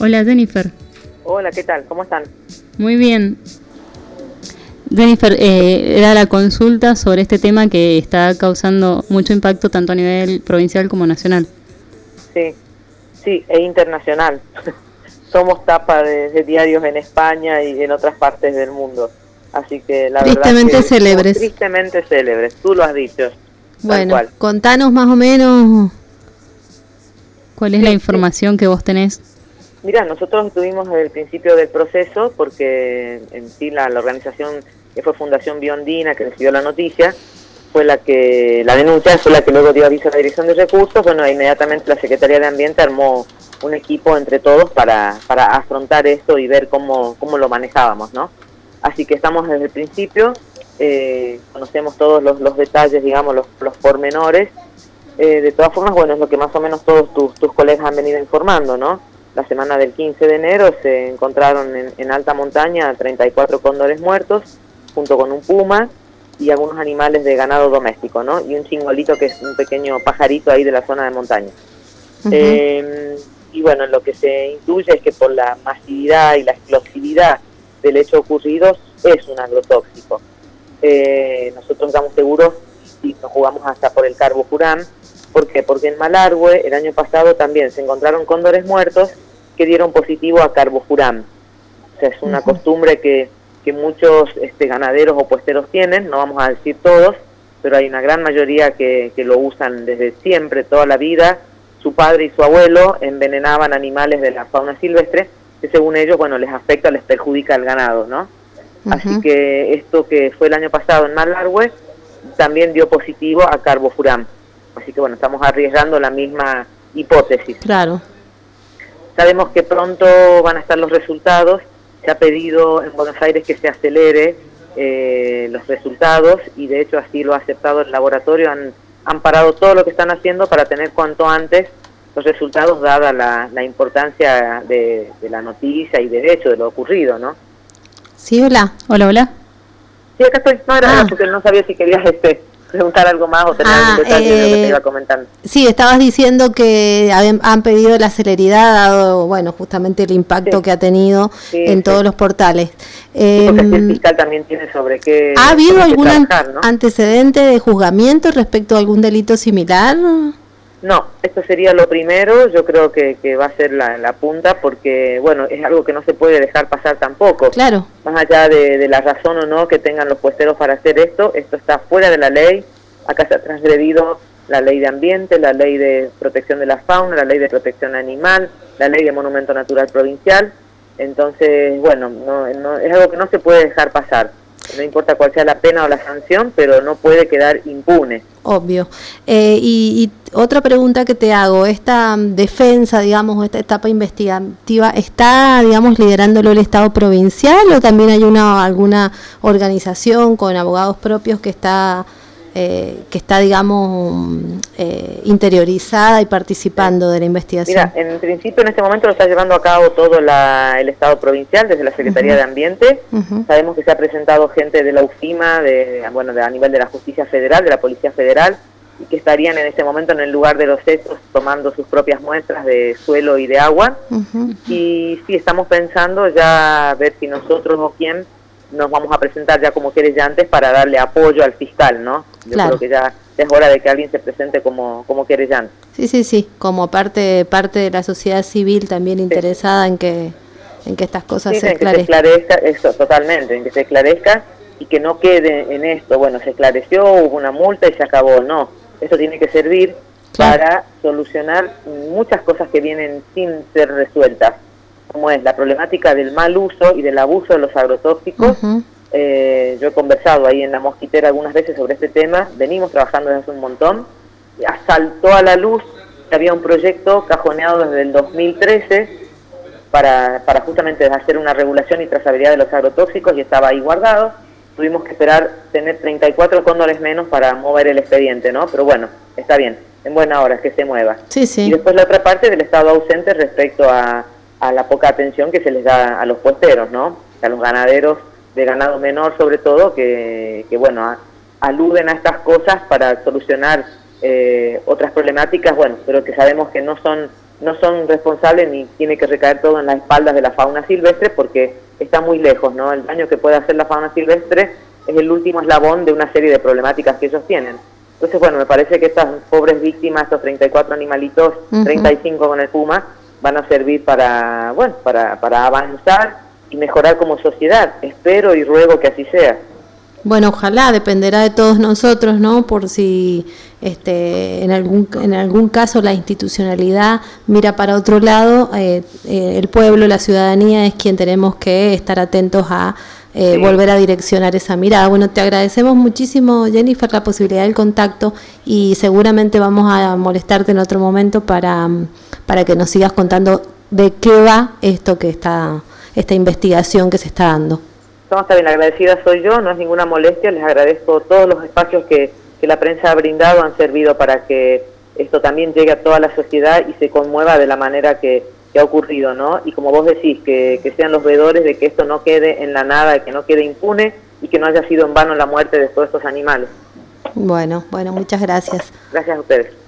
Hola Jennifer. Hola, ¿qué tal? ¿Cómo están? Muy bien. Jennifer, era la consulta sobre este tema que está causando mucho impacto tanto a nivel provincial como nacional. Sí, e internacional. Somos tapa de diarios en España y en otras partes del mundo. Así que la tristemente verdad que célebres. Tristemente célebres, tú lo has dicho. Bueno, contanos más o menos cuál es la información que vos tenés. Mirá, nosotros estuvimos desde el principio del proceso porque en sí la organización que fue Fundación Biondina, que recibió la noticia, fue la denuncia fue la que luego dio aviso a la Dirección de Recursos. Bueno, inmediatamente la Secretaría de Ambiente armó un equipo entre todos para afrontar esto y ver cómo lo manejábamos, ¿no? Así que estamos desde el principio, conocemos todos los detalles, digamos, los pormenores. De todas formas, bueno, es lo que más o menos todos tus colegas han venido informando, ¿no? La semana del 15 de enero se encontraron en alta montaña 34 cóndores muertos, junto con un puma y algunos animales de ganado doméstico, ¿no? Y un chingolito, que es un pequeño pajarito ahí de la zona de montaña. Y bueno, lo que se intuye es que por la masividad y la explosividad del hecho ocurrido es un agrotóxico. Nosotros estamos seguros y nos jugamos hasta por el carbofuran. ¿Por qué? Porque en Malargüe el año pasado también se encontraron cóndores muertos que dieron positivo a carbofuran. O sea, es una costumbre que muchos ganaderos o puesteros tienen, no vamos a decir todos, pero hay una gran mayoría que lo usan desde siempre, toda la vida. Su padre y su abuelo envenenaban animales de la fauna silvestre que según ellos, bueno, les afecta, les perjudica al ganado, ¿no? Así que esto que fue el año pasado en Malargüe también dio positivo a carbofuran. Así que bueno, estamos arriesgando la misma hipótesis. Claro. Sabemos que pronto van a estar los resultados. Se ha pedido en Buenos Aires que se acelere los resultados y de hecho así lo ha aceptado el laboratorio. Han parado todo lo que están haciendo para tener cuanto antes los resultados, dada la importancia de la noticia y de hecho de lo ocurrido, ¿no? Sí, hola. Hola. Sí, acá estoy. No, era porque no sabía si querías preguntar algo más o tener algún detalle de lo que te iba comentando. Sí, estabas diciendo que han pedido la celeridad, dado, bueno, justamente el impacto que ha tenido en todos los portales. Porque el fiscal también tiene sobre qué. ¿Ha habido algún ¿no? antecedente de juzgamiento respecto a algún delito similar? No, esto sería lo primero. Yo creo que va a ser la punta, porque, bueno, es algo que no se puede dejar pasar tampoco. Claro. Más allá de la razón o no que tengan los puesteros para hacer esto está fuera de la ley. Acá se ha transgredido la ley de ambiente, la ley de protección de la fauna, la ley de protección animal, la ley de monumento natural provincial. Entonces, bueno, no es algo que no se puede dejar pasar. No importa cuál sea la pena o la sanción, pero no puede quedar impune. Obvio. Y otra pregunta que te hago, esta defensa, digamos, esta etapa investigativa, ¿está, digamos, liderándolo el Estado provincial o también hay alguna organización con abogados propios que está digamos, interiorizada y participando de la investigación? Mira, en principio en este momento lo está llevando a cabo todo el Estado provincial, desde la Secretaría de Ambiente. Sabemos que se ha presentado gente de la UFIMA, a nivel de la Justicia Federal, de la Policía Federal, y que estarían en este momento en el lugar de los hechos tomando sus propias muestras de suelo y de agua. Y sí, estamos pensando ya a ver si nosotros o quién nos vamos a presentar ya como querellantes para darle apoyo al fiscal, ¿no? Yo creo que ya es hora de que alguien se presente como querellante. Sí, como parte de la sociedad civil también interesada en que estas cosas se esclarezcan. Que se esclarezca, eso, totalmente, en que se esclarezca y que no quede en esto, bueno, se esclareció, hubo una multa y se acabó. No, eso tiene que servir para solucionar muchas cosas que vienen sin ser resueltas, como es la problemática del mal uso y del abuso de los agrotóxicos. Yo he conversado ahí en La Mosquitera algunas veces sobre este tema, venimos trabajando desde hace un montón. Saltó a la luz que había un proyecto cajoneado desde el 2013 para justamente hacer una regulación y trazabilidad de los agrotóxicos, y estaba ahí guardado. Tuvimos que esperar tener 34 cóndores menos para mover el expediente, ¿no? Pero bueno, está bien, en buena hora que se mueva. Y después la otra parte del Estado ausente respecto a la poca atención que se les da a los puesteros, ¿no? A los ganaderos de ganado menor, sobre todo, que aluden a estas cosas para solucionar otras problemáticas, pero que sabemos que no no son responsables ni tiene que recaer todo en las espaldas de la fauna silvestre porque está muy lejos, ¿no? El daño que puede hacer la fauna silvestre es el último eslabón de una serie de problemáticas que ellos tienen. Entonces, bueno, me parece que estas pobres víctimas, estos 34 animalitos, 35 con el puma, van a servir para, bueno, para avanzar y mejorar como sociedad. Espero y ruego que así sea. Bueno, ojalá, dependerá de todos nosotros, ¿no? Por si en algún caso la institucionalidad mira para otro lado, el pueblo, la ciudadanía es quien tenemos que estar atentos a volver a direccionar esa mirada. Bueno, te agradecemos muchísimo, Jennifer, la posibilidad del contacto y seguramente vamos a molestarte en otro momento para que nos sigas contando de qué va esta investigación que se está dando. Está bien, agradecida soy yo, no es ninguna molestia, les agradezco todos los espacios que la prensa ha brindado, han servido para que esto también llegue a toda la sociedad y se conmueva de la manera que ha ocurrido, ¿no? Y como vos decís, que sean los veedores de que esto no quede en la nada, que no quede impune y que no haya sido en vano la muerte de todos estos animales. Bueno, muchas gracias. Gracias a ustedes.